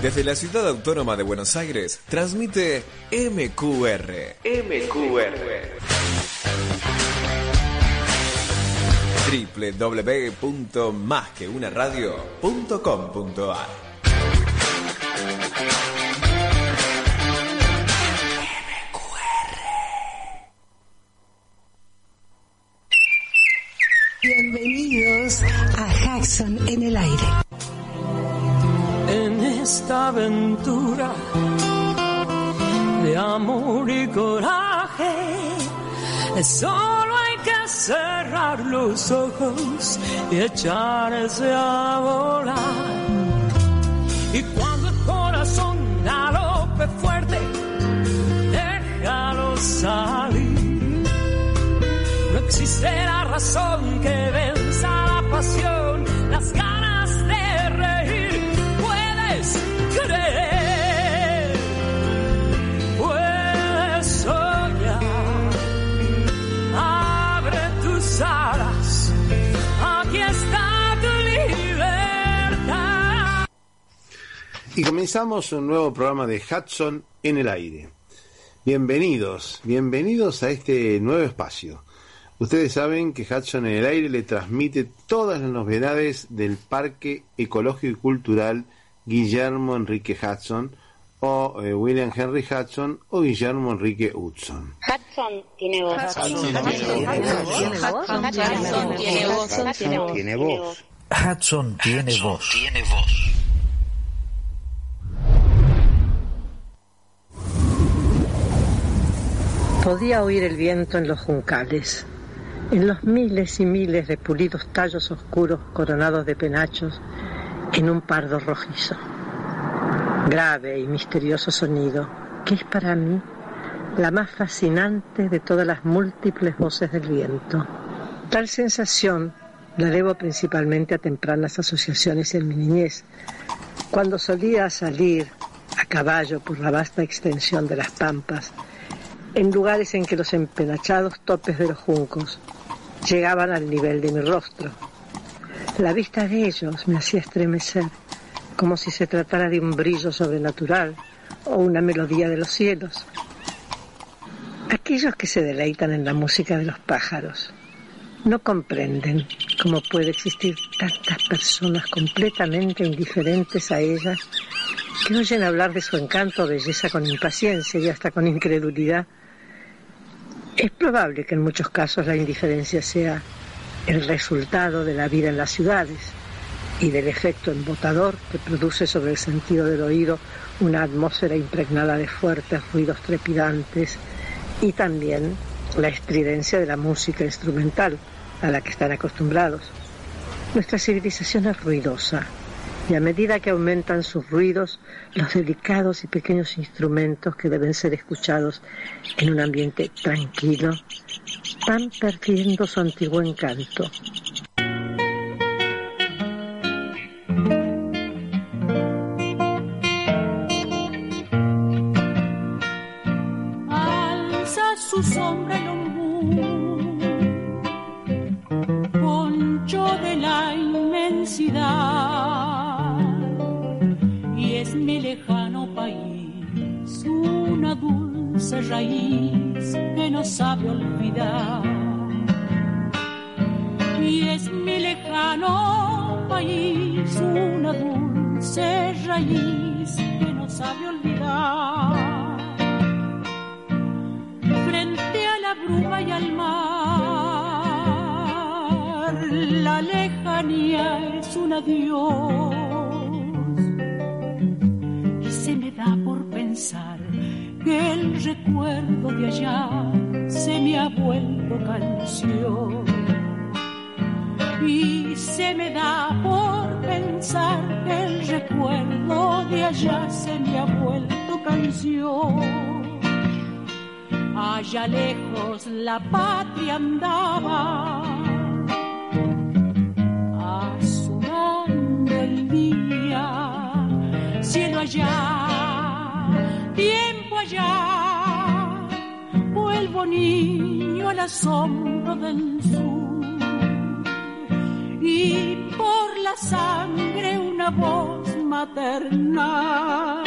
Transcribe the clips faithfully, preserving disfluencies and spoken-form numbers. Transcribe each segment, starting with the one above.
Desde la ciudad autónoma de Buenos Aires, transmite M Q R. M Q R. doble u doble u doble u punto más que una radio punto com punto a r. Bienvenidos a Jackson en el aire. En esta aventura de amor y coraje, solo hay que cerrar los ojos y echarse a volar. Y cuando el corazón galope fuerte, déjalo salir. No existe la razón que venza la pasión, las ganas de reír. Puedes creer, puedes soñar. Abre tus alas, aquí está tu libertad. Y comenzamos un nuevo programa de Hudson en el aire. Bienvenidos, bienvenidos a este nuevo espacio. Ustedes saben que Hudson en el aire le transmite todas las novedades del Parque Ecológico y Cultural Guillermo Enrique Hudson, o eh, William Henry Hudson, o Guillermo Enrique Hudson. Hudson tiene voz. Hudson tiene voz. Hudson tiene voz. Hudson tiene voz. Tiene voz. Podía oír el viento en los juncales, en los miles y miles de pulidos tallos oscuros coronados de penachos en un pardo rojizo. Grave y misterioso sonido, que es para mí la más fascinante de todas las múltiples voces del viento. Tal sensación la debo principalmente a tempranas asociaciones en mi niñez, cuando solía salir a caballo por la vasta extensión de las pampas, en lugares en que los empenachados topes de los juncos llegaban al nivel de mi rostro. La vista de ellos me hacía estremecer, como si se tratara de un brillo sobrenatural o una melodía de los cielos. Aquellos que se deleitan en la música de los pájaros no comprenden cómo puede existir tantas personas completamente indiferentes a ella, que oyen hablar de su encanto o belleza con impaciencia y hasta con incredulidad. Es probable que en muchos casos la indiferencia sea el resultado de la vida en las ciudades y del efecto embotador que produce sobre el sentido del oído una atmósfera impregnada de fuertes ruidos trepidantes, y también la estridencia de la música instrumental a la que están acostumbrados. Nuestra civilización es ruidosa, y a medida que aumentan sus ruidos, los delicados y pequeños instrumentos que deben ser escuchados en un ambiente tranquilo van perdiendo su antiguo encanto. Alza su sombra el ombú, poncho de la inmensidad. Es mi lejano país, una dulce raíz que no sabe olvidar. Y es mi lejano país, una dulce raíz que no sabe olvidar. Frente a la bruma y al mar, la lejanía es un adiós. Se me da por pensar que el recuerdo de allá se me ha vuelto canción. Y se me da por pensar que el recuerdo de allá se me ha vuelto canción. Allá lejos la patria andaba, azulando el día. Cielo allá, tiempo allá, vuelvo niño al asombro del sur. Y por la sangre una voz maternal,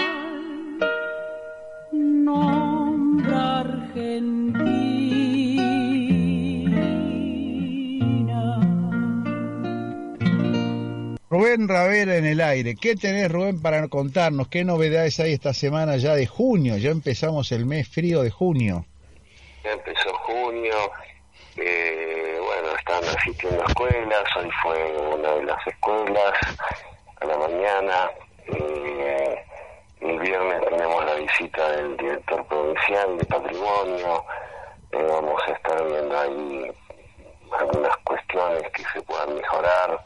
nombre argentino. Rubén Ravera en el aire. ¿Qué tenés, Rubén, para contarnos? ¿Qué novedades hay esta semana ya de junio? Ya empezamos el mes frío de junio. Ya empezó junio, eh, bueno, están asistiendo a escuelas, hoy fue una de las escuelas a la mañana, eh, el viernes tenemos la visita del director provincial de Patrimonio, eh, vamos a estar viendo ahí algunas cuestiones que se puedan mejorar,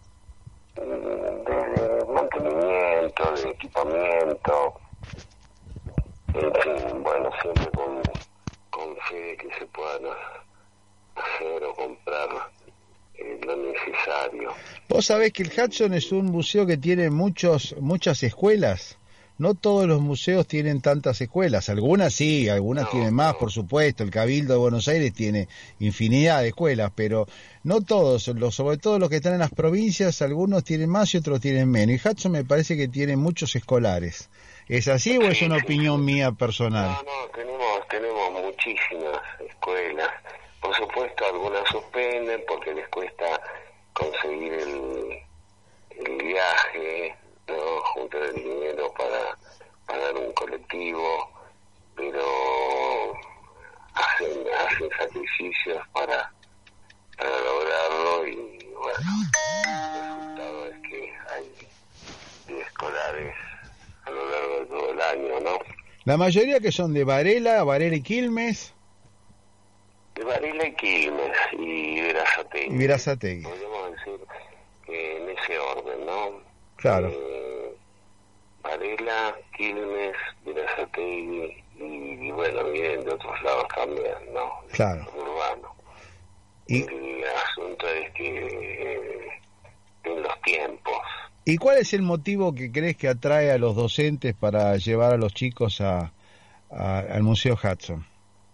de mantenimiento, de equipamiento, en fin, bueno, siempre con, con fe de que se puedan hacer o comprar eh, lo necesario. Vos sabés que el Hudson es un museo que tiene muchos muchas escuelas. No todos los museos tienen tantas escuelas, algunas sí, algunas no, tienen más, no. Por supuesto, el Cabildo de Buenos Aires tiene infinidad de escuelas, pero no todos, los, sobre todo los que están en las provincias, algunos tienen más y otros tienen menos, y Hudson me parece que tiene muchos escolares. ¿Es así o es una opinión mía personal? No, no, tenemos, tenemos muchísimas escuelas, por supuesto algunas suspenden porque les cuesta conseguir el, el viaje, ¿no? Juntar el dinero para pagar un colectivo, pero hacen, hacen sacrificios para, para lograrlo y bueno, el resultado es que hay escolares a lo largo de todo el año, ¿no? La mayoría que son de Varela, Varela y Quilmes. De Varela y Quilmes y Verazategui. Y Verazategui. Podríamos decir que en ese orden, ¿no? Claro. Eh, Varela, Quilmes, Verazategui y, y bueno, vienen de otros lados también, ¿no? Claro. Urbano. Y el asunto es que eh, en los tiempos. ¿Y cuál es el motivo que crees que atrae a los docentes para llevar a los chicos a, a al Museo Hudson?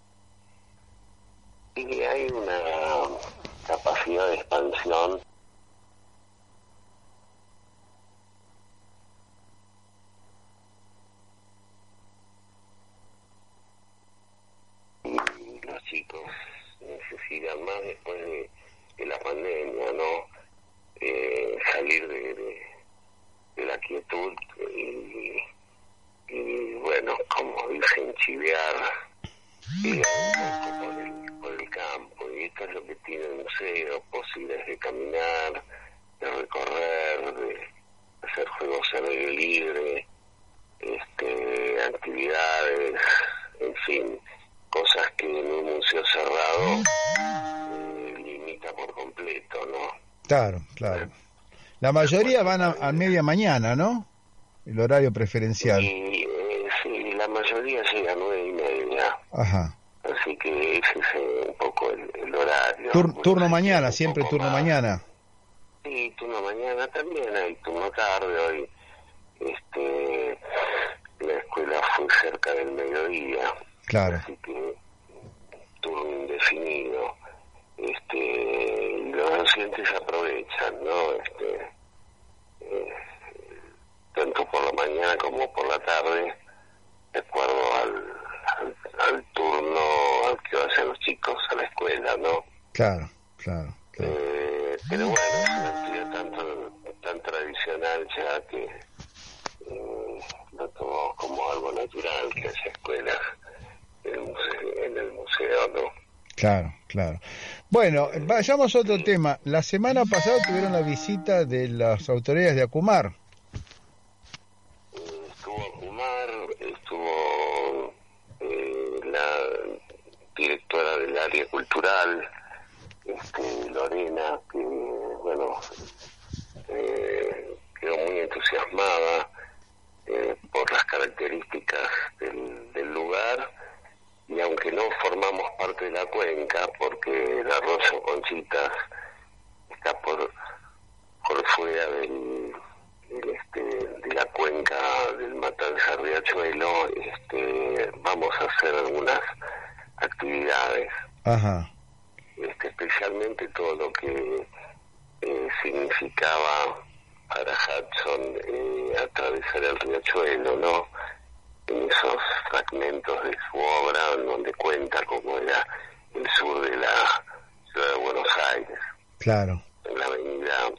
Y hay una capacidad de expansión y los chicos necesitan más después de, de la pandemia, ¿no? Eh, salir de, de, de la quietud y, y bueno, como dicen, chivear ir un poco por el, por el campo, y esto es lo que tiene el museo, posibilidades de caminar, de recorrer, de hacer juegos al aire libre, este, actividades, en fin, cosas que en un museo cerrado eh, limita por completo, ¿no? Claro, claro. La mayoría van a, a media mañana, ¿no? El horario preferencial. Y, eh, sí, la mayoría llega a nueve y media. Ajá. Así que ese es eh, un poco el, el horario. Tur, bueno, turno mañana, siempre turno más. mañana. Sí, turno mañana también, hay turno tarde. Hoy este, la escuela fue cerca del mediodía. Claro. Así que turno indefinido. Este, y los docentes aprovechan, ¿no? Este, eh, tanto por la mañana como por la tarde, de acuerdo al, al, al turno al que vayan los chicos a la escuela, ¿no? Claro, claro. claro. Eh, pero bueno, es una actividad tan, tan tradicional ya que eh, lo tomamos como algo natural que haya escuelas en el museo, en el museo, ¿no? Claro, claro. Bueno, vayamos a otro tema. La semana pasada tuvieron la visita de las autoridades de Acumar. Estuvo Acumar, estuvo eh, la directora del área cultural, este, Lorena, que bueno, eh, quedó muy entusiasmada eh, por las características del, del lugar. Y aunque no formamos parte de la cuenca, porque el arroyo Conchitas está por por fuera del, del este de la cuenca del Matanza Riachuelo, este vamos a hacer algunas actividades. Ajá. Este, especialmente todo lo que eh, significaba para para Hudson eh, atravesar el riachuelo, ¿no? En esos fragmentos de su obra en donde cuenta cómo era el sur de la ciudad de Buenos Aires. Claro. En la avenida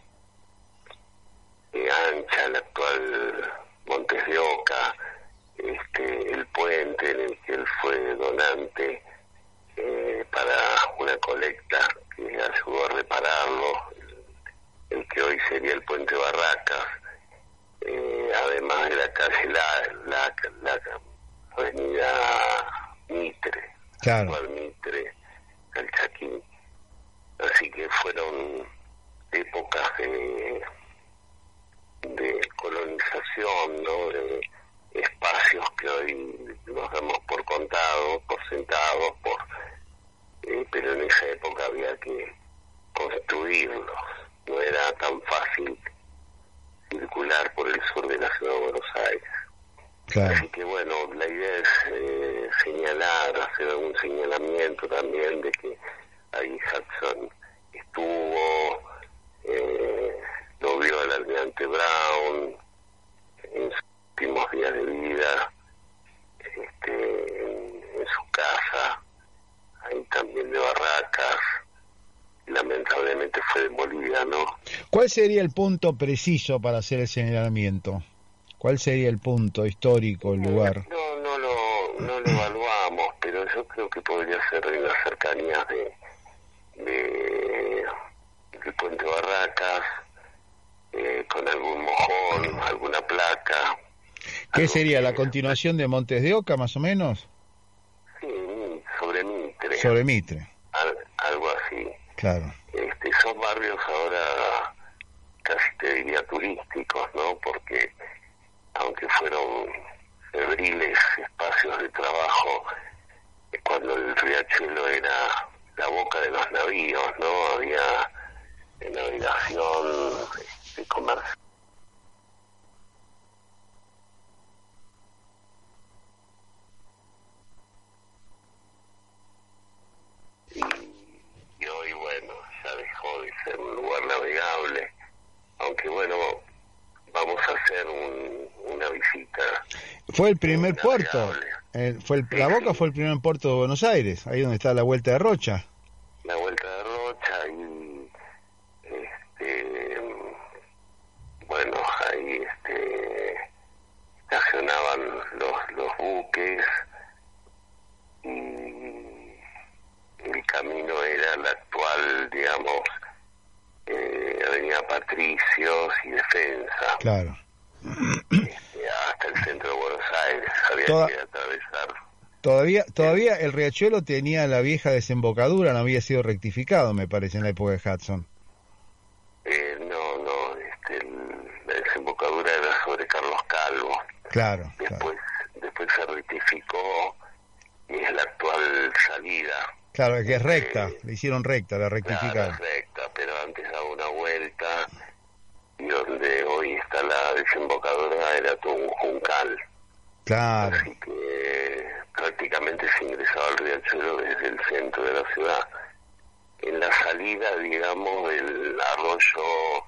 eh, ancha, la actual Montes de Oca, este, el puente en el que él fue donante eh, para una colecta que ayudó a repararlo, el, el que hoy sería el puente Barracas, eh, además de la calle la, la, la avenida Mitre, claro. actual Mitre, Calchaquí. Así que fueron épocas de, de colonización, ¿no? De espacios que hoy nos damos por contados, por sentados, por eh, pero en esa época había que construirlos. No era tan fácil circular por el sur de la ciudad de Buenos Aires. Claro. Así que bueno, la idea es eh, señalar, hacer algún señalamiento también de que ahí Hudson estuvo, eh, lo vio al almirante Brown en sus últimos días de vida, este, en, en su casa, ahí también de Barracas, lamentablemente fue demolida, ¿no? ¿Cuál sería el punto preciso para hacer el señalamiento? ¿Cuál sería el punto histórico, el lugar? No, no lo, no lo evaluamos, pero yo creo que podría ser en las cercanías de de del puente Barracas, eh, con algún mojón, alguna placa. ¿Qué sería, la continuación de Montes de Oca, más o menos? Sí, sobre Mitre. Sobre Mitre. Al, algo así. Claro. Este, son barrios ahora casi te diría turísticos, ¿no? Porque aunque fueron febriles espacios de trabajo, cuando el riachuelo era la boca de los navíos, ¿no? Había de navegación, de comercio. Y, y hoy, bueno, ya dejó de ser un lugar navegable, aunque bueno, vamos a hacer un, una visita. Fue el primer puerto. Eh, fue el, sí, la Boca sí. Fue el primer puerto de Buenos Aires, ahí donde está la Vuelta de Rocha. La Vuelta de Rocha y este, bueno, ahí este, estacionaban los, los buques y el camino era la actual, digamos, eh, Avenida Patricios y Defensa. Claro. Este, hasta el centro de Buenos Aires había Toda... que atravesar. Todavía, todavía el riachuelo tenía la vieja desembocadura, no había sido rectificado, me parece, en la época de Hudson. Eh, no, no, este, el, la desembocadura era sobre Carlos Calvo. Claro. Después, claro. después se rectificó y es la actual salida. Claro, que es recta, eh, le hicieron recta, la rectificaron. Claro, es recta, pero antes daba una vuelta y donde hoy está la desembocadura era todo un juncal. Claro. Así que prácticamente se ingresaba al riachuelo desde el centro de la ciudad. En la salida, digamos, del arroyo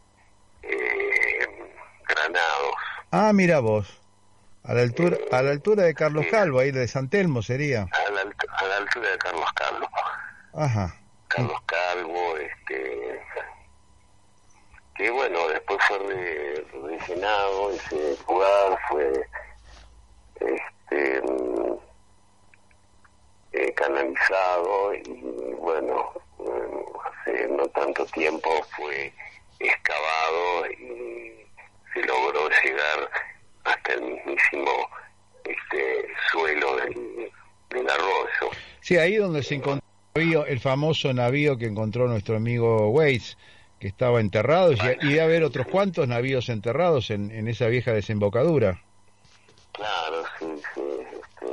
eh, Granados. Ah, mira vos. A la altura eh, a la altura de Carlos eh, Calvo, ahí de San Telmo sería. A la, a la altura de Carlos Calvo. Ajá. Carlos Calvo, este... que bueno, después fue re, rellenado ese lugar, fue... este eh, canalizado y bueno, eh, hace no tanto tiempo fue excavado y se logró llegar hasta el mismísimo este suelo del, del arroyo. Sí, ahí donde se encontró el famoso navío que encontró nuestro amigo Weiss, que estaba enterrado, y, y debe haber otros cuantos navíos enterrados en, en esa vieja desembocadura. Claro, sí, sí. Este...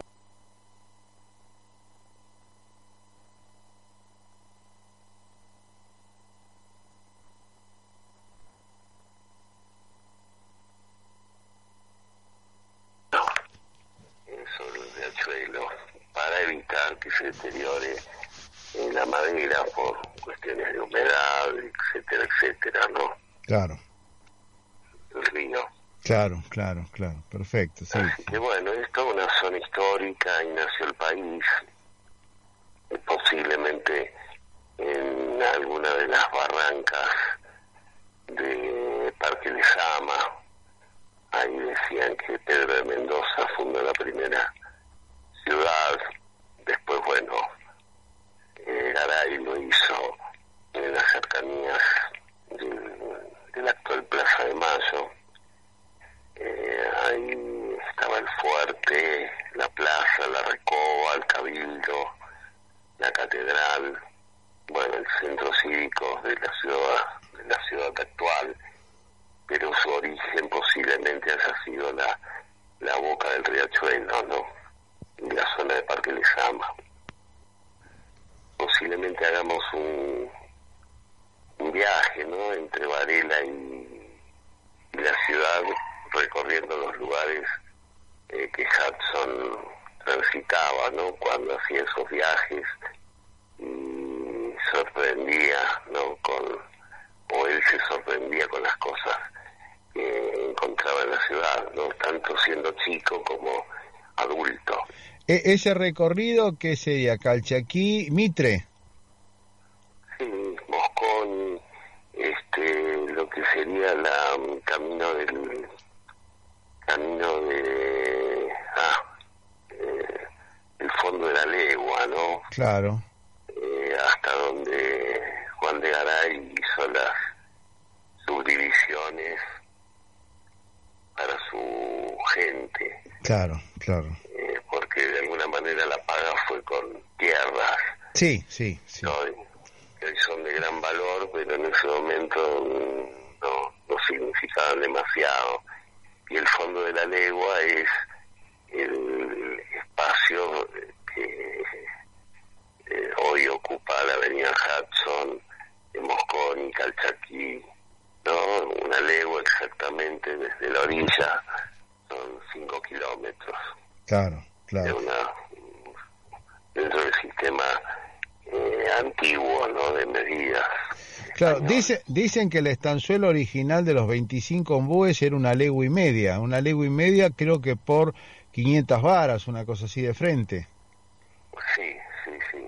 No, sobre el riachuelo, para evitar que se deteriore eh, la madera por cuestiones de humedad, etcétera, etcétera, ¿no? Claro. Claro, claro, claro, perfecto. Sí. Así que bueno, es toda una zona histórica y nació el país, y posiblemente en alguna de las barrancas de Parque Lezama. Ahí decían que Pedro de Mendoza fundó la primera ciudad. Después, bueno, eh, Garay lo hizo en las cercanías del, de la actual Plaza de Mayo. Eh, ahí estaba el fuerte, la plaza, la Recoba, el Cabildo, la Catedral, bueno, el centro cívico de la ciudad, de la ciudad actual, pero su origen posiblemente haya sido la, la boca del riachuelo, ¿no? Y la zona de Parque Lezama. Posiblemente hagamos un, un viaje, ¿no? Entre Varela y, y la ciudad, recorriendo los lugares eh, que Hudson transitaba, ¿no? Cuando hacía esos viajes y sorprendía, ¿no? Con, o él se sorprendía con las cosas que encontraba en la ciudad, ¿no? Tanto siendo chico como adulto. E- ese recorrido, ¿qué sería? Calchaquí, Mitre. Sí, Mosconi, este, lo que sería la um, camino del camino de ah, eh, el fondo de la legua, ¿no? Claro. Eh, hasta donde Juan de Garay hizo las subdivisiones para su gente. Claro, claro. Eh, porque de alguna manera la paga fue con tierras. Sí, sí, sí. ¿No? Que hoy son de gran valor, pero en ese momento no, no significaban demasiado. Y el fondo de la legua es el espacio que eh, hoy ocupa la avenida Hudson, de Mosconi, Calchaquí, ¿no? Una legua exactamente desde la orilla son cinco kilómetros. Claro, claro. De una, dentro del sistema eh, antiguo, ¿no? De medidas. Claro, dice, dicen que el estanzuelo original de los veinticinco ombúes era una legua y media, una legua y media creo que por quinientas varas, una cosa así de frente. Sí, sí, sí.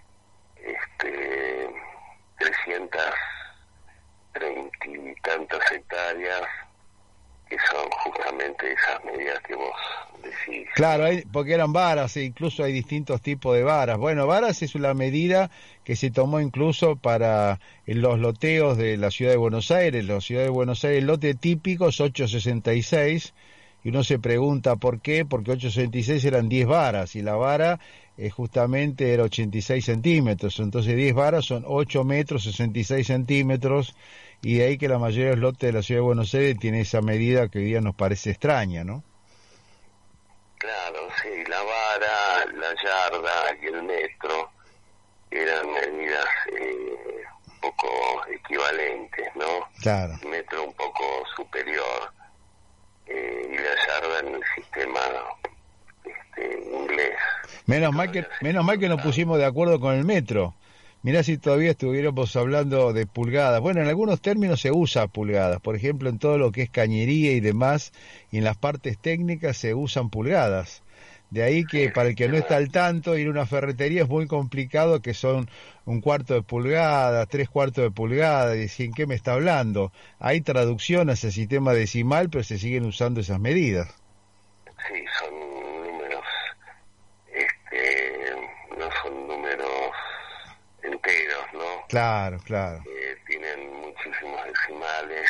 Este, trescientas treinta y tantas hectáreas, que son justamente esas medidas que vos decís. Claro, hay, porque eran varas, e incluso hay distintos tipos de varas. Bueno, varas es una medida que se tomó incluso para los loteos de la ciudad de Buenos Aires. La ciudad de Buenos Aires, el lote típico es ocho sesenta y seis, y uno se pregunta por qué, porque ocho sesenta y seis eran diez varas, y la vara eh, justamente era ochenta y seis centímetros, entonces diez varas son ocho metros, sesenta y seis centímetros, y de ahí que la mayoría de los lotes de la ciudad de Buenos Aires tiene esa medida que hoy día nos parece extraña, ¿no? Claro, sí, la vara, la yarda y el metro eran medidas eh, un poco equivalentes, ¿no? Claro. El metro un poco superior eh, y la yarda en el sistema este, inglés. Menos mal que menos mal que nos pusimos de acuerdo con el metro. Mirá si todavía estuviéramos hablando de pulgadas. Bueno, en algunos términos se usa pulgadas. Por ejemplo, en todo lo que es cañería y demás, y en las partes técnicas se usan pulgadas. De ahí que para el que no está al tanto, ir a una ferretería es muy complicado, que son un cuarto de pulgada, tres cuartos de pulgada, y decir, ¿en qué me está hablando? Hay traducción a ese sistema decimal, pero se siguen usando esas medidas. Sí, son números, este, no son números enteros, ¿no? Claro, claro. Eh, tienen muchísimos decimales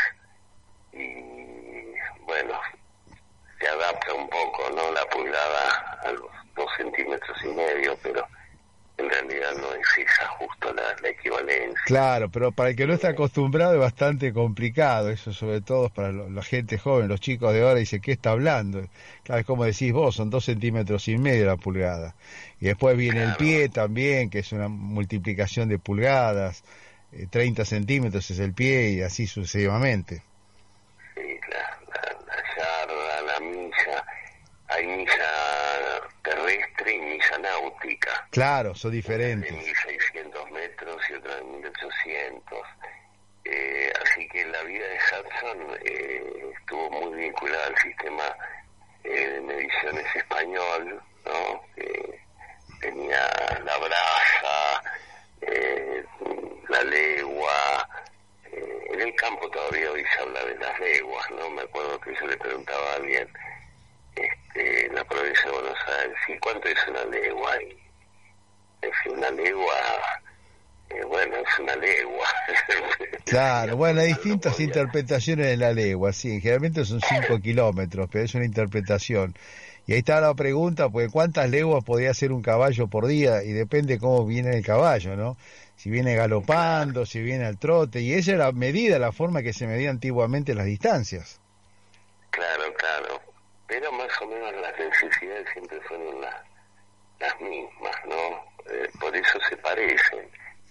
y, bueno, se adapta un poco, ¿no? La pulgada a los dos centímetros y medio, pero en realidad no es esa justo la, la equivalencia. Claro, pero para el que no está acostumbrado es bastante complicado, eso sobre todo para lo, la gente joven, los chicos de ahora, dice, ¿qué está hablando? Claro, es como decís vos, son dos centímetros y medio la pulgada. Y después viene claro. El pie también, que es una multiplicación de pulgadas, eh, treinta centímetros es el pie y así sucesivamente. Sí, la, la, la yarda, la milla, hay milla terrestre y milla náutica. Claro, son diferentes. De mil seiscientos metros y otra de mil ochocientos. Eh, así que la vida de Hudson eh, estuvo muy vinculada al sistema eh, de mediciones español, ¿no? Que tenía la braza, eh, la legua. Eh, en el campo todavía hoy se habla de las leguas, ¿no? Me acuerdo que yo le preguntaba a alguien este, en la provincia de Buenos Aires, ¿sí, cuánto es una legua? Y es una legua, eh, bueno, es una legua. Claro, bueno, hay distintas interpretaciones de la legua, sí, generalmente son cinco kilómetros, pero es una interpretación. Y ahí está la pregunta, pues ¿cuántas leguas podía hacer un caballo por día? Y depende cómo viene el caballo, ¿no? Si viene galopando, si viene al trote, y esa era la medida, la forma que se medía antiguamente las distancias. Claro, claro, pero más o menos las necesidades siempre fueron las, las mismas, ¿no? Eh, por eso se parecen.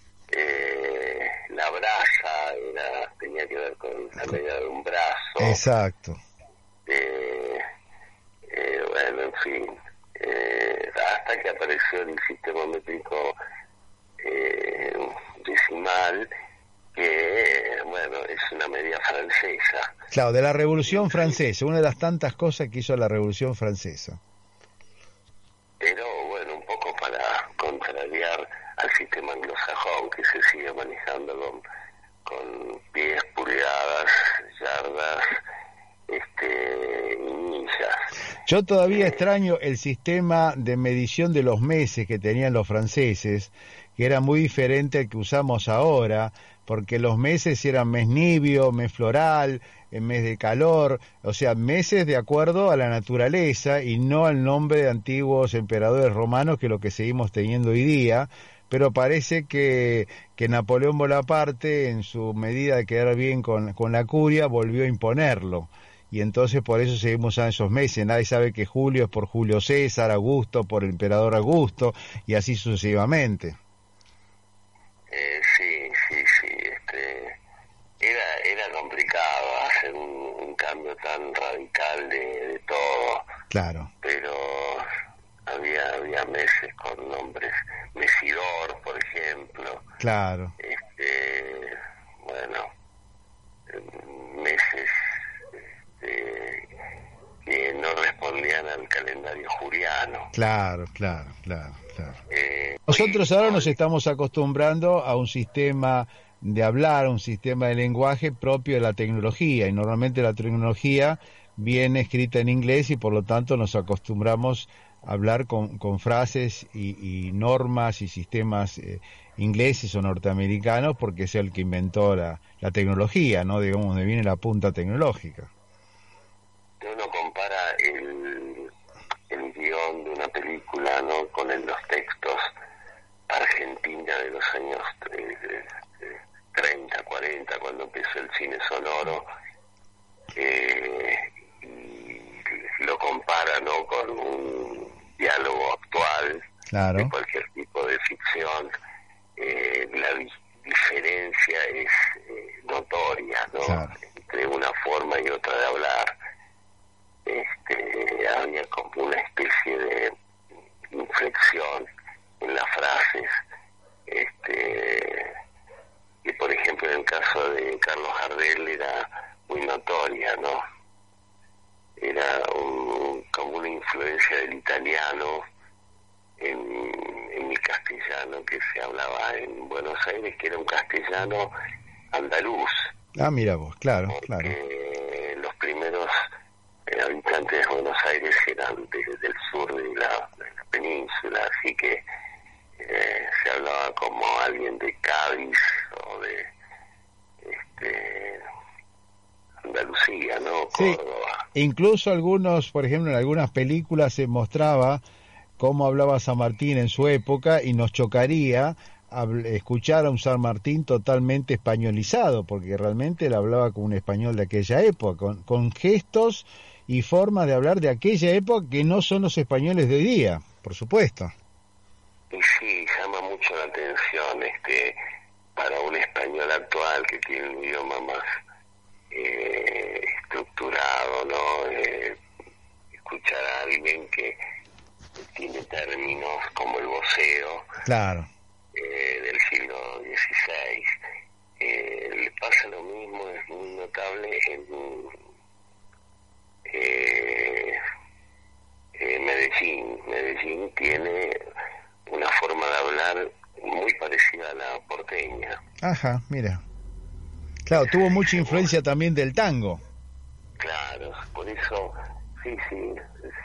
Eh, la braza era, tenía que ver con la medida de un brazo. Exacto. Eh, eh, bueno, en fin, eh, hasta que apareció el sistema métrico eh, decimal, que, bueno, es una medida francesa. Claro, de la Revolución Francesa, una de las tantas cosas que hizo la Revolución Francesa. Pero, bueno, un poco para contrariar al sistema anglosajón, que se sigue manejando con, con pies, pulgadas, yardas, este, y millas. Yo todavía extraño el sistema de medición de los meses que tenían los franceses, que era muy diferente al que usamos ahora, porque los meses eran mes nibio, mes floral, mes de calor, o sea, meses de acuerdo a la naturaleza y no al nombre de antiguos emperadores romanos, que es lo que seguimos teniendo hoy día. Pero parece que, que Napoleón Bonaparte, en su medida de quedar bien con, con la curia, volvió a imponerlo. Y entonces por eso seguimos a esos meses. Nadie sabe que Julio es por Julio César, Augusto por el emperador Augusto, y así sucesivamente. Eh, sí, sí, sí. Este, era, era complicado hacer un, un cambio tan radical de, de todo. Claro. Pero había había meses con nombres, Mesidor, por ejemplo. Claro. Este, bueno, meses este, que no respondían al calendario juliano. Claro, claro, claro, claro. Eh, Nosotros ahora nos estamos acostumbrando a un sistema de hablar, un sistema de lenguaje propio de la tecnología, y normalmente la tecnología viene escrita en inglés y por lo tanto nos acostumbramos a hablar con, con frases y, y normas y sistemas eh, ingleses o norteamericanos, porque es el que inventó la, la tecnología, ¿no? Digamos, donde viene la punta tecnológica. Uno compara el, el guión de una película, ¿no?, con el, los textos Argentina de los años eh, treinta, cuarenta, cuando empezó el cine sonoro, eh, y lo compara, ¿no?, con un diálogo actual, claro, de cualquier tipo de ficción. Eh, la di- diferencia es eh, notoria, ¿no?, claro, entre una forma y otra de hablar. Este, había como una especie de inflexión en las frases, este, y por ejemplo en el caso de Carlos Gardel era muy notoria, ¿no? Era un, como una influencia del italiano en, en el castellano que se hablaba en Buenos Aires, que era un castellano andaluz. Ah, mira vos, claro, claro. Los primeros eh, habitantes de Buenos Aires eran de, del sur de la, de la península, así que eh, se hablaba como alguien de Cádiz o de este, Andalucía, ¿no? Sí, Córdoba. Incluso algunos, por ejemplo, en algunas películas se mostraba cómo hablaba San Martín en su época, y nos chocaría escuchar a un San Martín totalmente españolizado, porque realmente él hablaba con un español de aquella época, con, con gestos y formas de hablar de aquella época que no son los españoles de hoy día, por supuesto. Y sí, llama mucho la atención este para un español actual que tiene un idioma más eh, estructurado, ¿no? Eh, escuchar a alguien que tiene términos como el voceo, claro, eh, del siglo dieciséis. Eh, le pasa lo mismo, es muy notable en, tiene una forma de hablar muy parecida a la porteña. Ajá, mira. Claro, tuvo mucha influencia también del tango. Claro, por eso, sí, sí,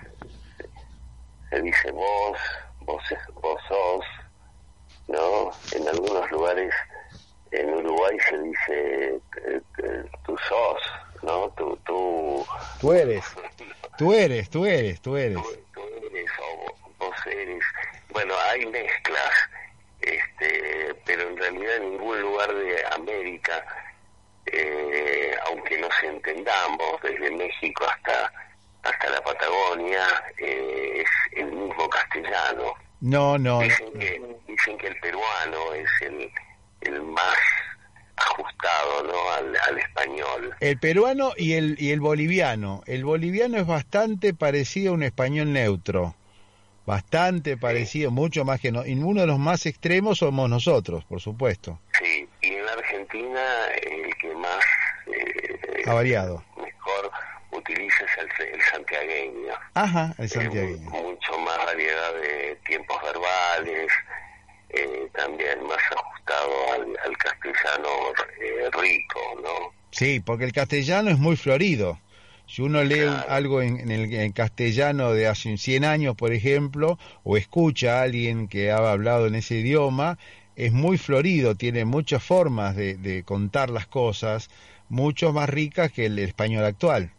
se dice vos, vos, vos sos, ¿no? En algunos lugares, en Uruguay se dice tú sos, ¿no? Tú, tú... Tú eres, tú eres, tú eres, tú eres. Tú, tú eres o vos eres. Bueno, hay mezclas, este, pero en realidad en ningún lugar de América, eh, aunque nos entendamos, desde México hasta hasta la Patagonia, eh, es el mismo castellano. No, no. Dicen, no. Que, dicen que el peruano es el, el más ajustado, ¿no? al, al español. El peruano y el y el boliviano. El boliviano es bastante parecido a un español neutro. Bastante parecido, mucho más que no. Y uno de los más extremos somos nosotros, por supuesto. Sí, y en la Argentina el que más eh, ha variado, mejor utiliza es el, el santiagueño. Ajá, el santiagueño. Eh, mucho más variedad de tiempos verbales, eh, también más ajustado al, al castellano eh, rico, ¿no? Sí, porque el castellano es muy florido. Si uno lee claro. algo en, en el en castellano de hace cien años, por ejemplo, o escucha a alguien que ha hablado en ese idioma, es muy florido, tiene muchas formas de, de contar las cosas, mucho más ricas que el español actual.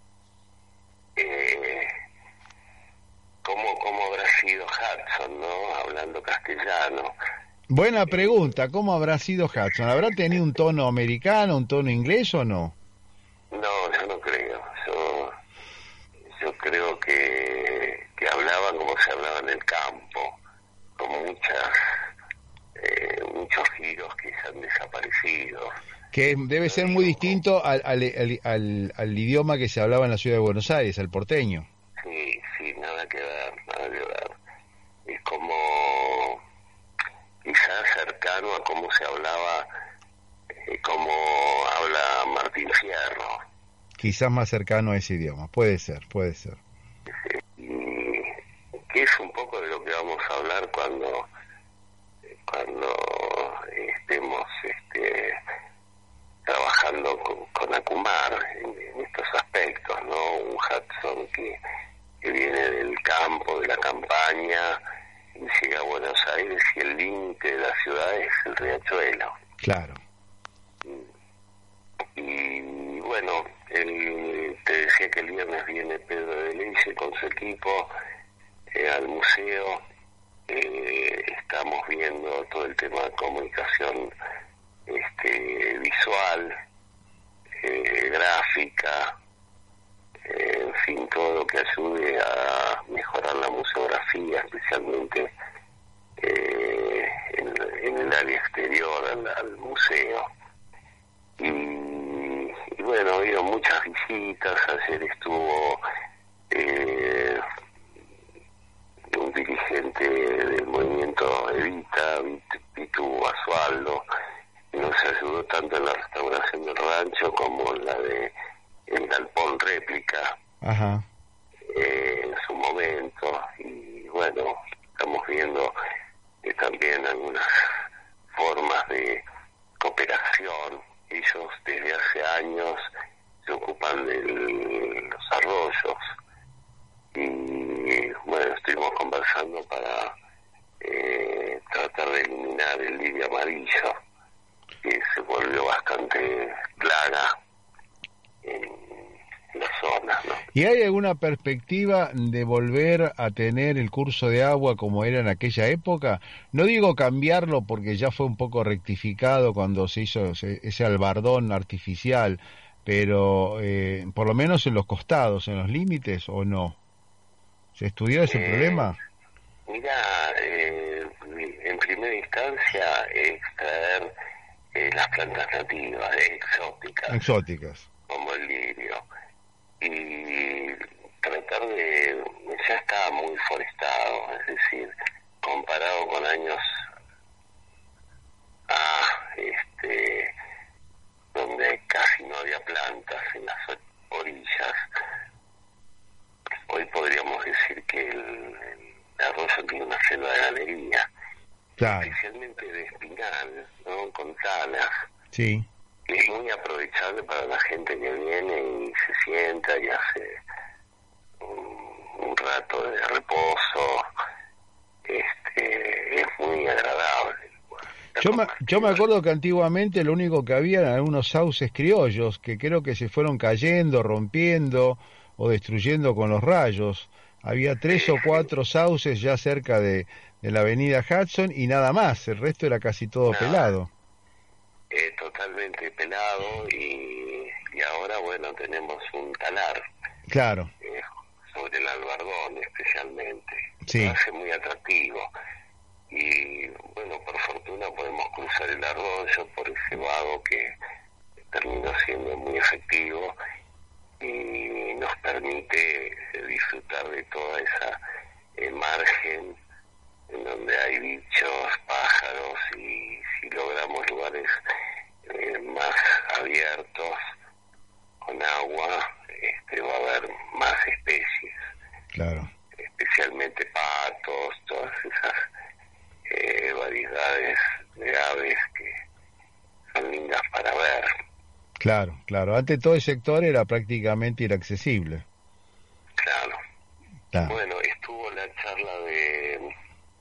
Eh, ¿cómo, ¿Cómo habrá sido Hudson, no? Hablando castellano. Buena pregunta, ¿cómo habrá sido Hudson? ¿Habrá tenido un tono americano, un tono inglés o no? No, yo no creo. Yo, yo creo que, que hablaba como se hablaba en el campo, con muchas eh, muchos giros que se han desaparecido. Que debe ser muy distinto al, al, al, al, al idioma que se hablaba en la ciudad de Buenos Aires, al porteño. Sí, sí, nada que ver, nada que ver. Es como quizás cercano a cómo se hablaba, eh, como habla Martín Fierro. Quizás más cercano a ese idioma, puede ser, puede ser. Y que es un poco de lo que vamos a hablar cuando cuando estemos este, trabajando con, con Acumar en, en estos aspectos, ¿no? Un Hudson que, que viene del campo, de la campaña, y llega a Buenos Aires y el límite de la ciudad es el Riachuelo. Claro. Y, y bueno, el, te decía que el viernes viene Pedro de Leice con su equipo eh, al museo. Eh, estamos viendo todo el tema de comunicación este, visual, eh, gráfica, eh, en fin, todo lo que ayude a mejorar la museografía, especialmente eh, en, en el área exterior al, al museo. Y, y bueno, ha habido muchas visitas. Ayer estuvo eh, un dirigente del movimiento Evita, Pitu Basualdo, que nos ayudó tanto en la restauración del rancho como en la de el galpón réplica. Ajá. Eh, en su momento. Y bueno, estamos viendo eh, también algunas formas de cooperación. Ellos desde hace años se ocupan de los arroyos. Y bueno, estuvimos conversando para eh, tratar de eliminar el lirio amarillo, que se volvió bastante plaga en la zona, ¿no? ¿Y hay alguna perspectiva de volver a tener el curso de agua como era en aquella época? No digo cambiarlo porque ya fue un poco rectificado cuando se hizo ese albardón artificial, pero eh, por lo menos en los costados, en los límites, ¿o no? ¿Se estudió ese eh, problema? Mira, eh, en primera instancia extraer eh, las plantas nativas, exóticas. Exóticas. Como el lirio. Y tratar de... ya estaba muy forestado, es decir, comparado con años ah, este, donde casi no había plantas en las orillas. Hoy podríamos decir que el, el arroyo Claro. especialmente de espinal, ¿no? Con talas. Sí. Es muy aprovechable para la gente que viene y se sienta y hace un, un rato de reposo. Este, es muy agradable. Yo me, yo me acuerdo que antiguamente lo único que había eran algunos sauces criollos que creo que se fueron cayendo, rompiendo o destruyendo con los rayos. Había tres o cuatro sauces ya cerca de, de la avenida Hudson y nada más, el resto era casi todo Nada. pelado. Eh, totalmente pelado y, y ahora, bueno, tenemos un talar. Claro. Eh, sobre el albardón especialmente. Sí. Lo hace muy atractivo. Y bueno, por fortuna podemos cruzar el arroyo por ese vago que terminó siendo muy efectivo y nos permite disfrutar de toda esa eh, margen en donde hay bichos, pájaros, y si logramos lugares eh, más abiertos con agua, este, va a haber más especies. Claro. Especialmente patos, todas esas eh, variedades de aves que son lindas para ver. Claro, claro. Antes todo el sector era prácticamente inaccesible. Claro. Claro. Bueno, estuvo la charla de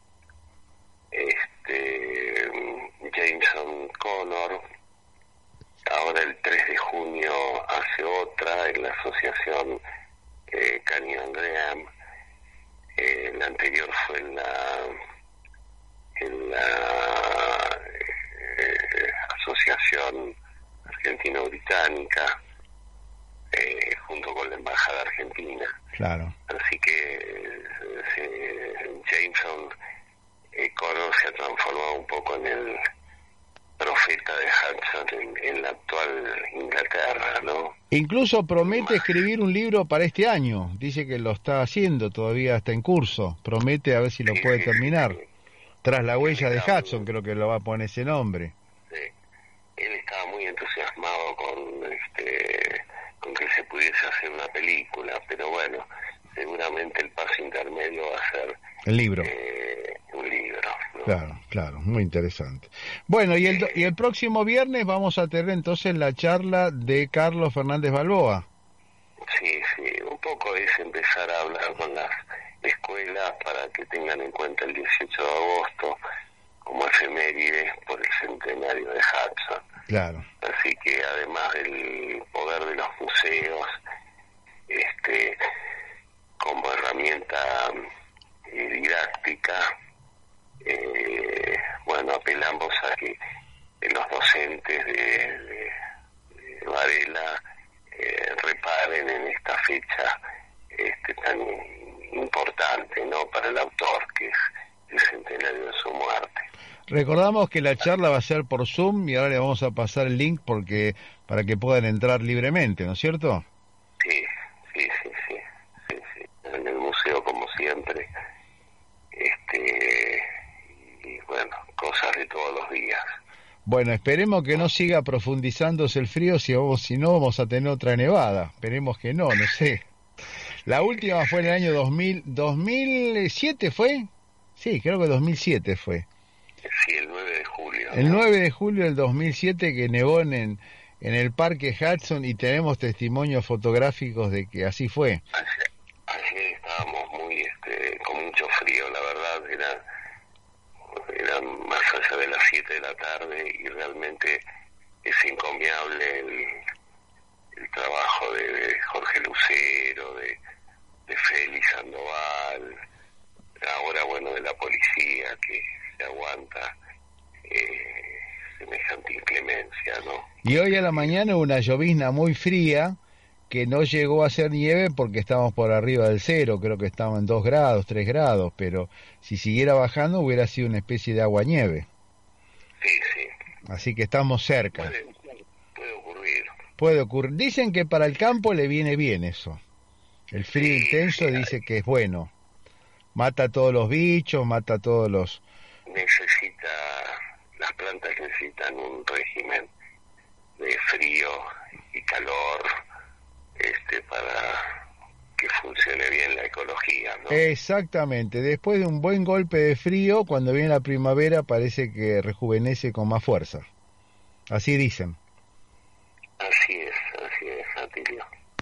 este Jameson Connor. Ahora el tres de junio hace otra en la asociación eh, Canyon Graham. Eh, la anterior fue en la en la eh, asociación argentino-británica eh, junto con la embajada argentina. Claro. Así que eh, Jameson eh, Connor se ha transformado un poco en el profeta de Hudson en, en la actual Inglaterra, ¿no? Incluso promete escribir un libro para este año. Dice que lo está haciendo, todavía está en curso. Promete a ver si lo Sí, puede sí, terminar. sí, sí. Tras la huella de Está Hudson, muy- creo que lo va a poner ese nombre. Sí. Él estaba muy entusiasmado con este con que se pudiese hacer una película, pero bueno, seguramente el paso intermedio va a ser El libro. eh, un libro, ¿no? Claro, claro, muy interesante. Bueno, y el, do- y el próximo viernes vamos a tener entonces la charla de Carlos Fernández Balboa. Sí, sí, un poco es empezar a hablar con las escuelas para que tengan en cuenta el dieciocho de agosto como efeméride por el centenario de Hudson. Claro, Así que además del poder de los museos, este, como herramienta eh, didáctica, eh, bueno, apelamos a que eh, los docentes de, de, de Varela eh, reparen en esta fecha este, tan importante, ¿no?, para el autor, que es el centenario de su muerte. recordamos que la charla va a ser por Zoom y ahora le vamos a pasar el link porque para que puedan entrar libremente, ¿no es cierto? Sí, sí, sí, sí, sí, sí. En el museo, como siempre, este, y bueno, cosas de todos los días. Bueno, esperemos que no siga profundizándose el frío, si, vamos, si no vamos a tener otra nevada. Esperemos que no, no sé. La última fue en el año dos mil, dos mil siete, ¿fue? Sí, creo que dos mil siete fue. Sí, el nueve de julio. El nueve de julio del dos mil siete que nevó en, en el Parque Hudson y tenemos testimonios fotográficos de que así fue. Ayer, ayer estábamos muy, este, con mucho frío, la verdad, era, era más allá de las siete de la tarde y realmente es encomiable el, el trabajo de, de Jorge Lucero, de, de Félix Sandoval, ahora, bueno, de la policía que se aguanta eh, semejante inclemencia, ¿no? Y hoy a la mañana hubo una llovizna muy fría que no llegó a ser nieve porque estábamos por arriba del cero, creo que estaba en dos grados, tres grados, pero si siguiera bajando hubiera sido una especie de agua-nieve. Sí, sí. Así que estamos cerca. Puede, puede ocurrir. Puede ocurrir. Dicen que para el campo le viene bien eso. El frío Sí, intenso sí, dice que es bueno. Mata a todos los bichos, mata a todos los... Necesita, las plantas necesitan un régimen de frío y calor este para que funcione bien la economía. ecología, ¿no? Exactamente, después de un buen golpe de frío, cuando viene la primavera parece que rejuvenece con más fuerza. Así dicen. Así es, así es, Atilio.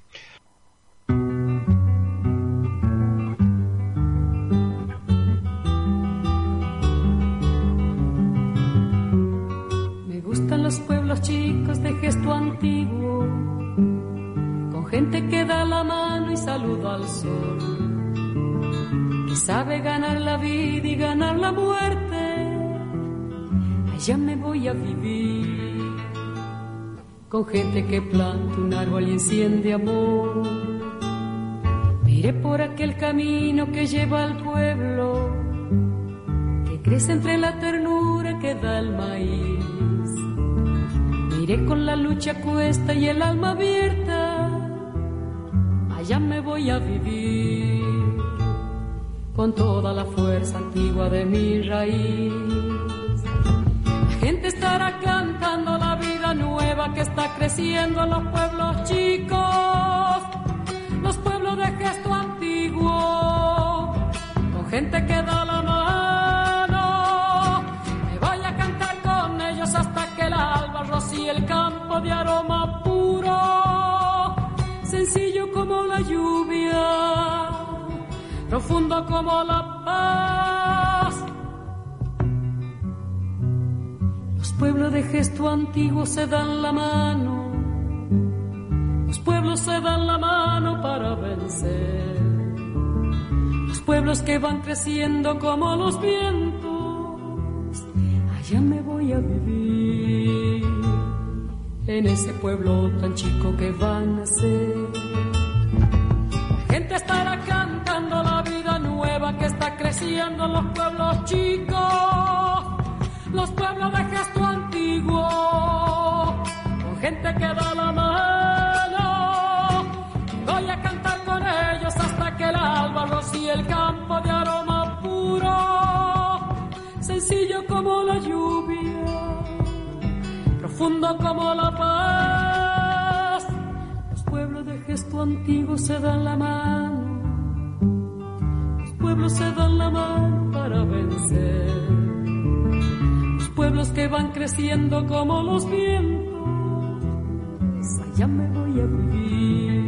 Me gustan los pueblos chicos de gesto antiguo, con gente que da la mano y saluda al sol, que sabe ganar la vida y ganar la muerte. Allá me voy a vivir, con gente que planta un árbol y enciende amor. Miré por aquel camino que lleva al pueblo, que crece entre la ternura que da el maíz. Miré con la lucha a cuesta y el alma abierta, allá me voy a vivir, con toda la fuerza antigua de mi raíz. La gente estará cantando la vida nueva que está creciendo en los pueblos chicos, los pueblos de gesto antiguo, con gente que da la mano. Me voy a cantar con ellos hasta que el alba rocíe el campo de aroma puro, sencillo como la lluvia, profundo como la paz. Los pueblos de gesto antiguo se dan la mano, los pueblos se dan la mano para vencer, los pueblos que van creciendo como los vientos, allá me voy a vivir, en ese pueblo tan chico que van a ser. La gente estará cantando la vida nueva que está creciendo en los pueblos chicos, los pueblos de gesto antiguo, con gente que da la mano. Voy a cantar con ellos hasta que el alba rocíe el campo de aroma puro, sencillo como la lluvia, profundo como la paz. Los pueblos de gesto antiguo se dan la mano, los pueblos se dan la mano para vencer, los pueblos que van creciendo como los vientos, allá me voy a vivir,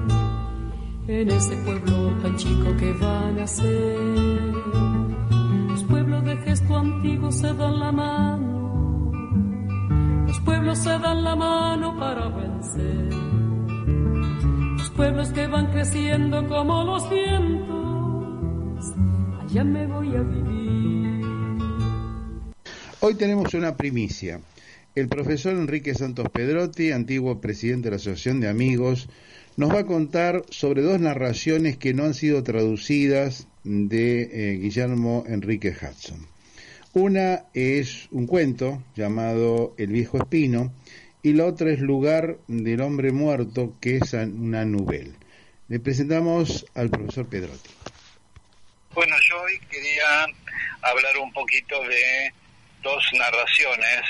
en ese pueblo tan chico que van a ser. Los pueblos de gesto antiguo se dan la mano, los pueblos se dan la mano para vencer, los pueblos que van creciendo como los vientos, allá me voy a vivir. Hoy tenemos una primicia. El profesor Enrique Santos Pedrotti, antiguo presidente de la Asociación de Amigos, nos va a contar sobre dos narraciones que no han sido traducidas de eh, Guillermo Enrique Hudson. Una es un cuento llamado El viejo espino y la otra es Lugar del hombre muerto, que es una novela. Le presentamos al profesor Pedrotti. Bueno, yo hoy quería hablar un poquito de dos narraciones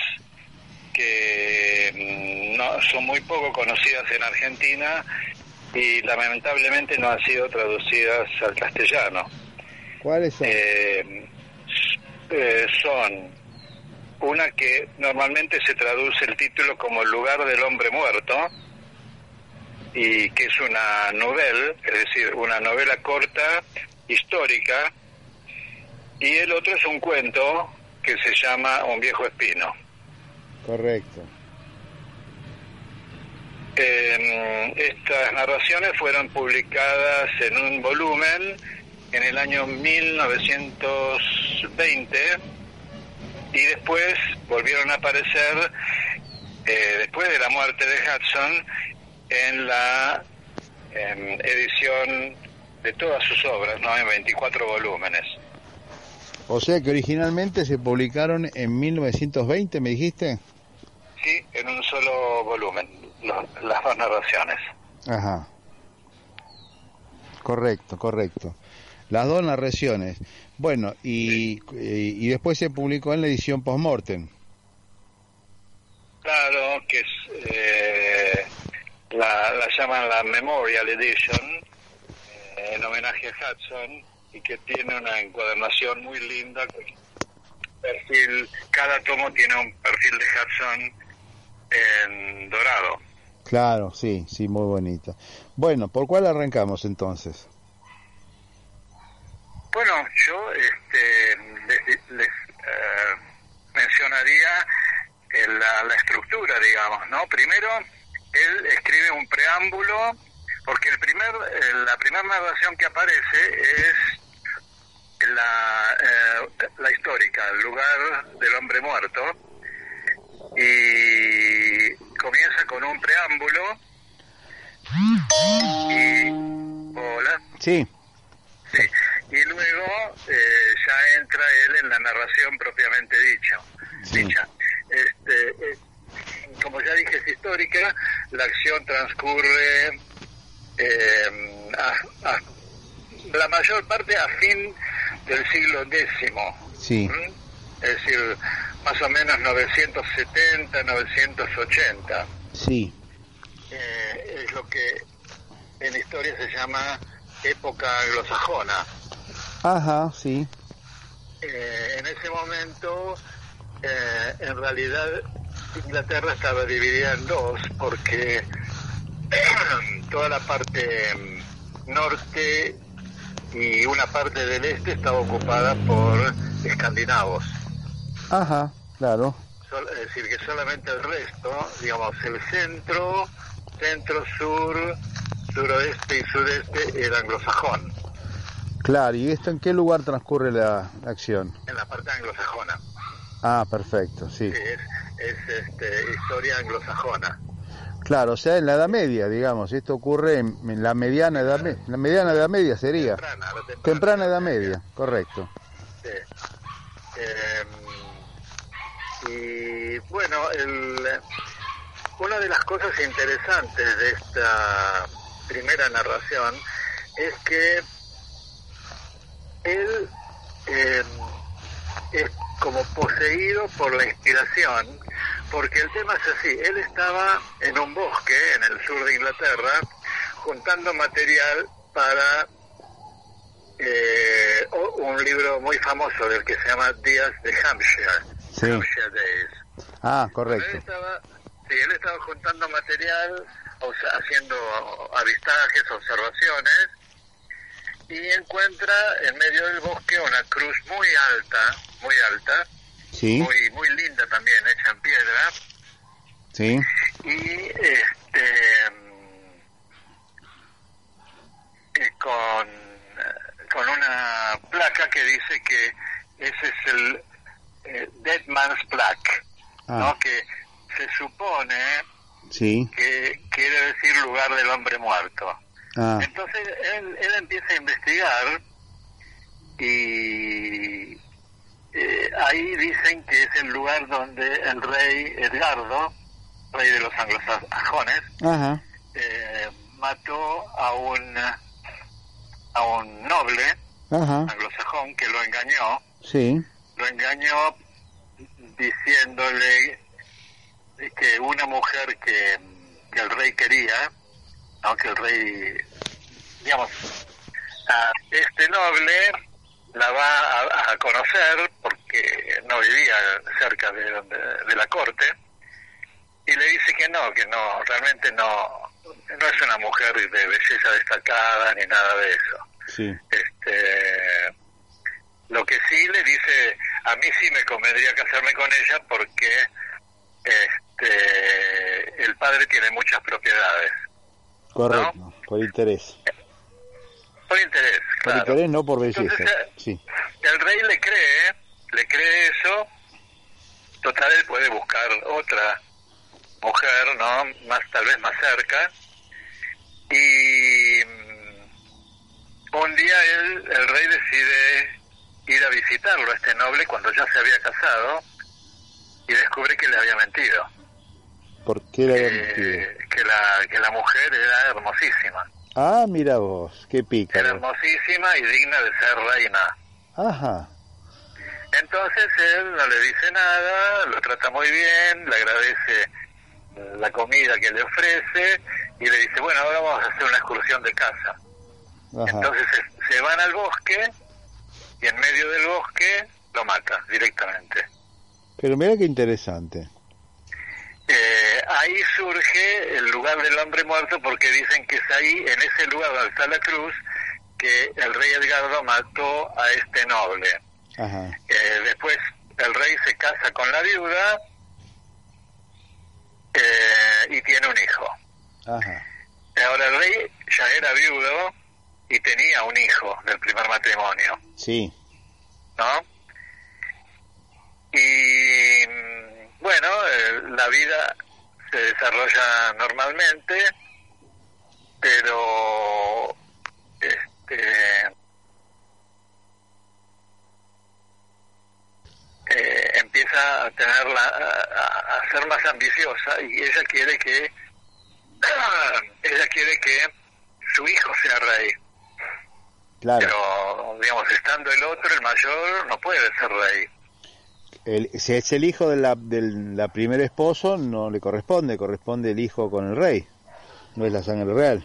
que no son muy poco conocidas en Argentina y lamentablemente no han sido traducidas al castellano. ¿Cuáles son? Eh, eh, son una que normalmente se traduce el título como El lugar del hombre muerto, y que es una novela, es decir, una novela corta, histórica, y el otro es un cuento que se llama Un viejo espino. Correcto. Eh, estas narraciones fueron publicadas en un volumen en el año mil novecientos veinte y después volvieron a aparecer eh, después de la muerte de Hudson en la eh, edición de todas sus obras, ¿no? En veinticuatro volúmenes. O sea que originalmente se publicaron en mil novecientos veinte, ¿me dijiste? Sí, en un solo volumen, lo, las dos narraciones. Ajá. Correcto, correcto. Las dos narraciones. Bueno, y, sí. y, y después se publicó en la edición post-mortem. Claro, que es eh, la, la llaman la Memorial Edition, eh, en homenaje a Hudson y que tiene una encuadernación muy linda. Perfil, cada tomo tiene un perfil de Hudson en dorado. Claro, sí, sí, muy bonita. Bueno, ¿por cuál arrancamos entonces? Bueno, yo este, les, les eh, mencionaría eh, la, la estructura, digamos, ¿no? Primero, él escribe un preámbulo, porque el primer, eh, la primera narración que aparece es la, eh, la histórica, el lugar del hombre muerto, y comienza con un preámbulo. Y, hola. Sí. Sí. Y luego eh, ya entra él en la narración propiamente dicha. Sí. dicha. Este, eh, como ya dije, es histórica. La acción transcurre eh, a, a, la mayor parte a fin del siglo décimo. Sí. ¿Mm? Es decir, más o menos novecientos setenta, novecientos ochenta. Sí. Eh, es lo que en historia se llama época anglosajona. Ajá, sí. Eh, en ese momento, eh, en realidad, Inglaterra estaba dividida en dos, porque toda la parte norte y una parte del este estaba ocupada por escandinavos. Ajá, claro. Sol, es decir, que solamente el resto, digamos, el centro, centro-sur, suroeste y sudeste era anglosajón. Claro, ¿y esto en qué lugar transcurre la, la acción? En la parte anglosajona. Ah, perfecto, sí. Sí, es, es este, historia anglosajona. Claro, o sea, en la Edad Media, digamos, esto ocurre en, en la mediana Edad Media, la mediana Edad Media sería. Temprana, la temprana, temprana Edad Media, correcto. Sí. Eh, y bueno, el, una de las cosas interesantes de esta primera narración es que él eh, es como poseído por la inspiración, porque el tema es así: él estaba en un bosque en el sur de Inglaterra juntando material para eh, un libro muy famoso del que se llama Días de Hampshire, sí. Hampshire Days. Ah, correcto. Él estaba, sí, él estaba juntando material, o sea, haciendo avistajes, observaciones, y encuentra en medio del bosque una cruz muy alta, muy alta, sí. muy muy linda también, hecha en piedra. Sí. Y este eh, con con una placa que dice que ese es el eh, Dead Man's Plaque, ah. ¿no? Que se supone sí. que quiere decir lugar del hombre muerto. Ah. Entonces él, él empieza a investigar y eh, ahí dicen que es el lugar donde el rey Edgardo, rey de los anglosajones, Ajá. Eh, mató a un a un noble Ajá. anglosajón que lo engañó. Sí. Lo engañó diciéndole que una mujer que, que el rey quería, aunque el rey, digamos, a este noble la va a, a conocer porque no vivía cerca de, donde, de la corte, y le dice que no, que no, realmente no, no es una mujer de belleza destacada ni nada de eso. Sí. Este, lo que sí le dice, a mí sí me convendría casarme con ella porque este, el padre tiene muchas propiedades. Correcto, ¿no? Por interés. Por interés, Por claro. interés, no por belleza. Entonces, sí. El rey le cree, le cree eso. Total, él puede buscar otra mujer, ¿no? Más, tal vez más cerca. Y un día él, el rey decide ir a visitarlo, a este noble, cuando ya se había casado, y descubre que le había mentido. ¿Por qué le había eh, mentido? Que la, que la mujer era hermosísima. Ah, mira vos, qué pícaro. Era hermosísima y digna de ser reina. Ajá. Entonces él no le dice nada, lo trata muy bien, le agradece la comida que le ofrece y le dice, bueno, ahora vamos a hacer una excursión de caza. Ajá. Entonces se, se van al bosque y en medio del bosque lo mata directamente. Pero mira qué interesante. Eh, ahí surge el lugar del hombre muerto, porque dicen que es ahí, en ese lugar donde está la cruz, que el rey Edgardo mató a este noble. Ajá. Eh, después el rey se casa con la viuda eh, y tiene un hijo. Ajá. Ahora el rey ya era viudo y tenía un hijo del primer matrimonio. Sí. ¿No? Y bueno, eh, la vida se desarrolla normalmente, pero este eh, empieza a tenerla a, a ser más ambiciosa, y ella quiere que ella quiere que su hijo sea rey. Claro. Pero digamos, estando el otro, el mayor, no puede ser rey. El, si es el hijo de la, del la primer esposo, no le corresponde, corresponde el hijo con el rey, no es la sangre real.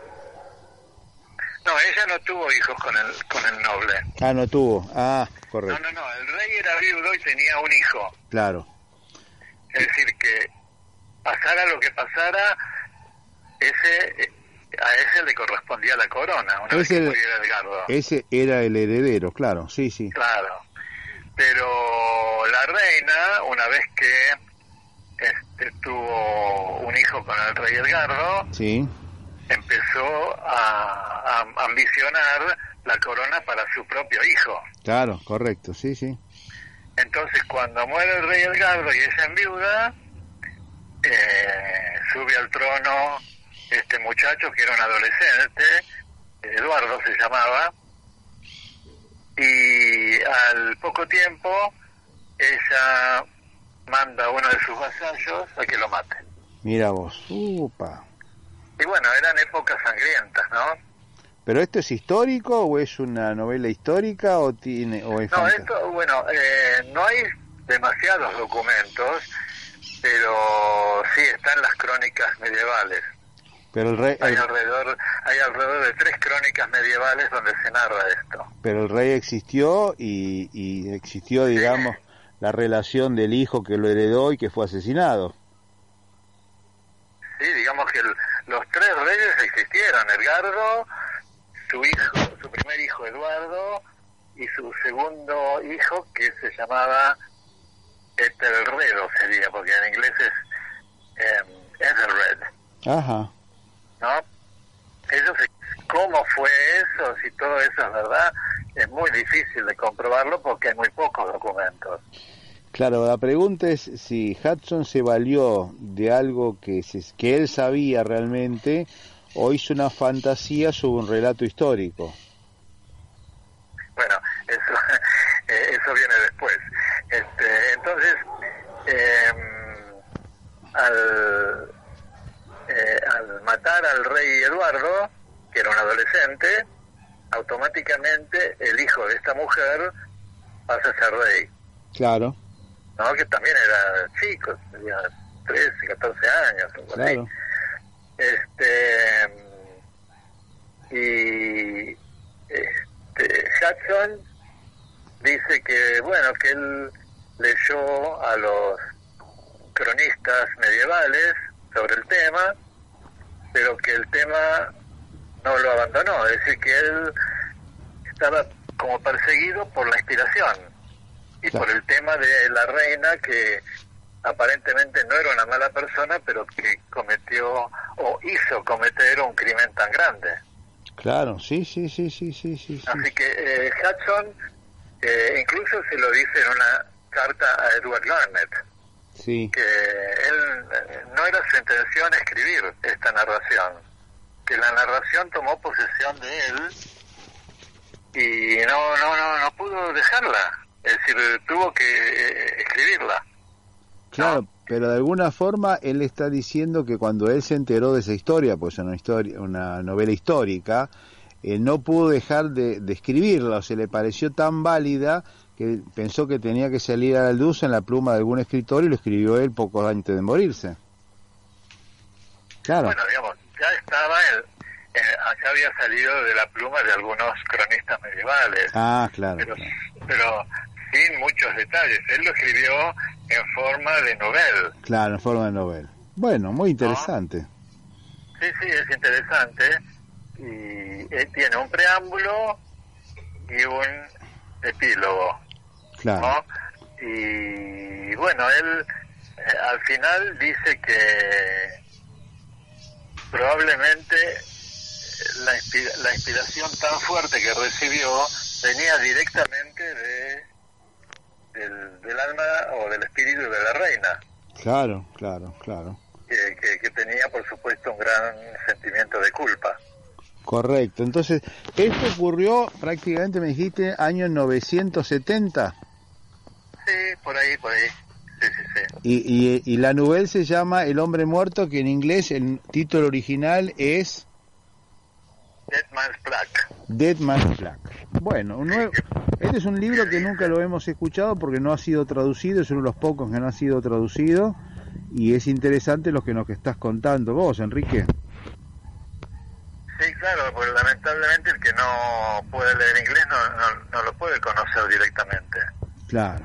No, ella no tuvo hijos con el con el noble. Ah, no tuvo, ah, correcto. No, no, no, el rey era viudo y tenía un hijo. Claro. Es decir, que pasara lo que pasara, ese a ese le correspondía la corona, una ese, vez que muriera Edgardo. Ese era el heredero, claro, sí, sí. Claro. Pero la reina, una vez que este, tuvo un hijo con el rey Edgardo, sí, empezó a, a ambicionar la corona para su propio hijo. Claro, correcto, sí, sí. Entonces, cuando muere el rey Edgardo y ella enviuda, eh, sube al trono este muchacho que era un adolescente, Eduardo se llamaba, y al poco tiempo ella manda a uno de sus vasallos a que lo mate. Mira vos, upa. Y bueno, eran épocas sangrientas, ¿no? ¿Pero esto es histórico o es una novela histórica o tiene o es No, fantasía? esto, bueno, eh, no hay demasiados documentos, pero sí están las crónicas medievales. Pero el rey, hay el, alrededor hay alrededor de tres crónicas medievales donde se narra esto. Pero el rey existió y, y existió, digamos, sí, la relación del hijo que lo heredó y que fue asesinado. Sí, digamos que el, los tres reyes existieron: Edgardo, su hijo, su primer hijo Eduardo, y su segundo hijo, que se llamaba Ethelredo, sería, porque en inglés es eh, Ethelred. Ajá. ¿No? Eso se, ¿cómo fue eso? Si todo eso es verdad, es muy difícil de comprobarlo porque hay muy pocos documentos. Claro, la pregunta es si Hudson se valió de algo que, se, que él sabía realmente o hizo una fantasía sobre un relato histórico. Bueno, eso eso viene después. Este, entonces, eh, al, eh, al matar al rey Eduardo, que era un adolescente, automáticamente el hijo de esta mujer pasa a ser rey. Claro. ¿No? Que también era chico, tenía trece, catorce años, algo claro. así. Este, y este, Hudson dice que, bueno, que él leyó a los cronistas medievales sobre el tema, pero que el tema no lo abandonó, es decir, que él estaba como perseguido por la inspiración y claro, por el tema de la reina, que aparentemente no era una mala persona, pero que cometió o hizo cometer un crimen tan grande. Claro, sí, sí, sí, sí, sí, sí. Así que eh, Hudson eh, incluso se lo dice en una carta a Edward Garnett, sí, que él eh, no era su intención escribir esta narración, que la narración tomó posesión de él y no, no, no, no pudo dejarla. Es decir, tuvo que eh, escribirla. Claro, ¿no? Pero de alguna forma él está diciendo que cuando él se enteró de esa historia, pues es una historia, una novela histórica, él no pudo dejar de, de escribirla, o se le pareció tan válida que pensó que tenía que salir a la luz en la pluma de algún escritor y lo escribió él poco antes de morirse. Claro. Bueno, digamos, ya estaba, el, eh, ya había salido de la pluma de algunos cronistas medievales. Ah, claro. Pero, claro. pero sin muchos detalles. Él lo escribió en forma de novel. Claro, en forma de novela. Bueno, muy interesante. ¿No? Sí, sí, es interesante. Y él tiene un preámbulo y un epílogo. Claro. ¿No? Y bueno, él eh, al final dice que probablemente la, inspi- la inspiración tan fuerte que recibió venía directamente de del, del alma o del espíritu de la reina. Claro, claro, claro. Que, que, que tenía, por supuesto, un gran sentimiento de culpa. Correcto. Entonces, esto ocurrió prácticamente, me dijiste, año novecientos setenta. Sí, por ahí, por ahí. Sí, sí, sí. Y, y, y la novela se llama El hombre muerto, que en inglés el título original es Dead Man's Plaque. Dead Man's Plaque. Bueno, un nuevo... este es un libro que nunca lo hemos escuchado porque no ha sido traducido, es uno de los pocos que no ha sido traducido, y es interesante lo que nos estás contando vos, Enrique. Sí, claro, porque lamentablemente el que no puede leer inglés no, no, no lo puede conocer directamente. Claro.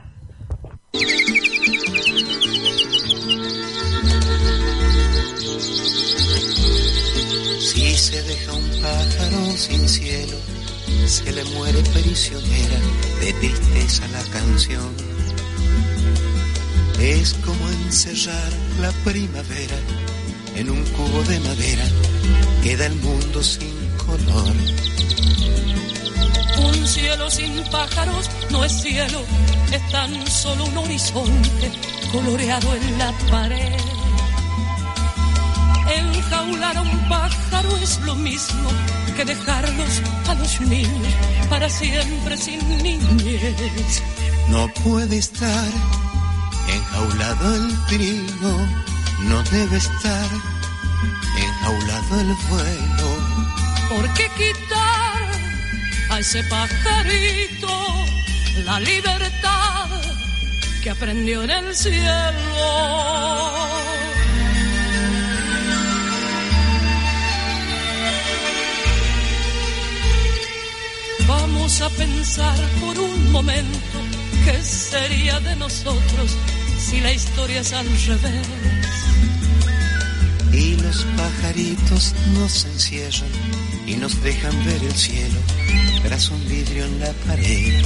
Si se deja un pájaro sin cielo, se le muere prisionera de tristeza la canción. Es como encerrar la primavera en un cubo de madera, queda el mundo sin color. Un cielo sin pájaros no es cielo, es tan solo un horizonte coloreado en la pared. Enjaular a un pájaro es lo mismo que dejarlos a los niños para siempre sin niñez. No puede estar enjaulado el trino, no debe estar enjaulado el vuelo. ¿Por qué quitar a ese pajarito la libertad que aprendió en el cielo? Vamos a pensar por un momento qué sería de nosotros si la historia es al revés. Y los pajaritos nos encierran y nos dejan ver el cielo tras un vidrio en la pared.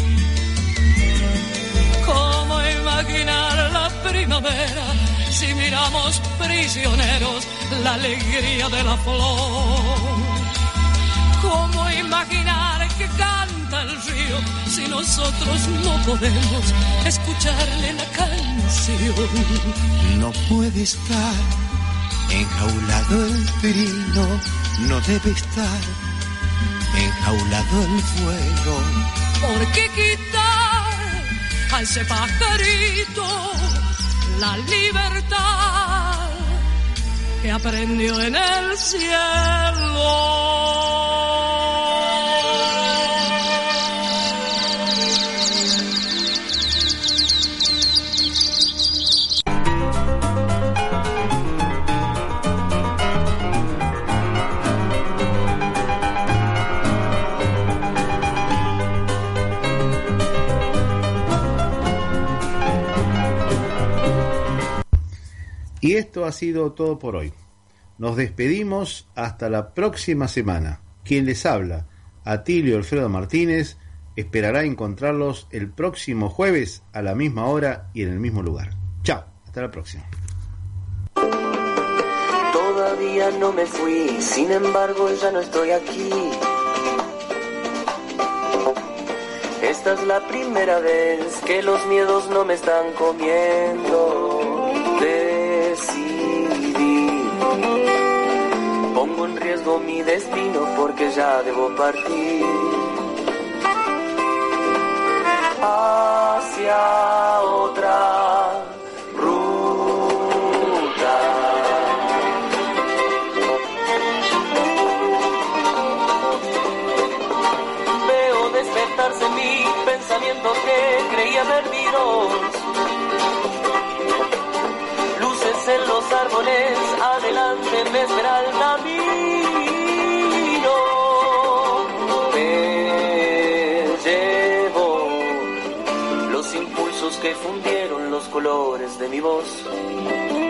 ¿Cómo imaginar la primavera si miramos prisioneros la alegría de la flor? ¿Cómo imaginar que canta el río si nosotros no podemos escucharle la canción? No puede estar enjaulado el trino, no debe estar enjaulado el fuego. ¿Por qué quitar a ese pajarito la libertad que aprendió en el cielo? Y esto ha sido todo por hoy. Nos despedimos hasta la próxima semana. Quien les habla, Atilio Alfredo Martínez, esperará encontrarlos el próximo jueves a la misma hora y en el mismo lugar. Chao, hasta la próxima. Todavía no me fui, sin embargo ya no estoy aquí. Esta es la primera vez que los miedos no me están comiendo. Pongo en riesgo mi destino porque ya debo partir hacia otra ruta. Veo despertarse en mí pensamientos que creía perdidos. En los árboles, adelante me espera el camino. que fundieron los colores de mi voz.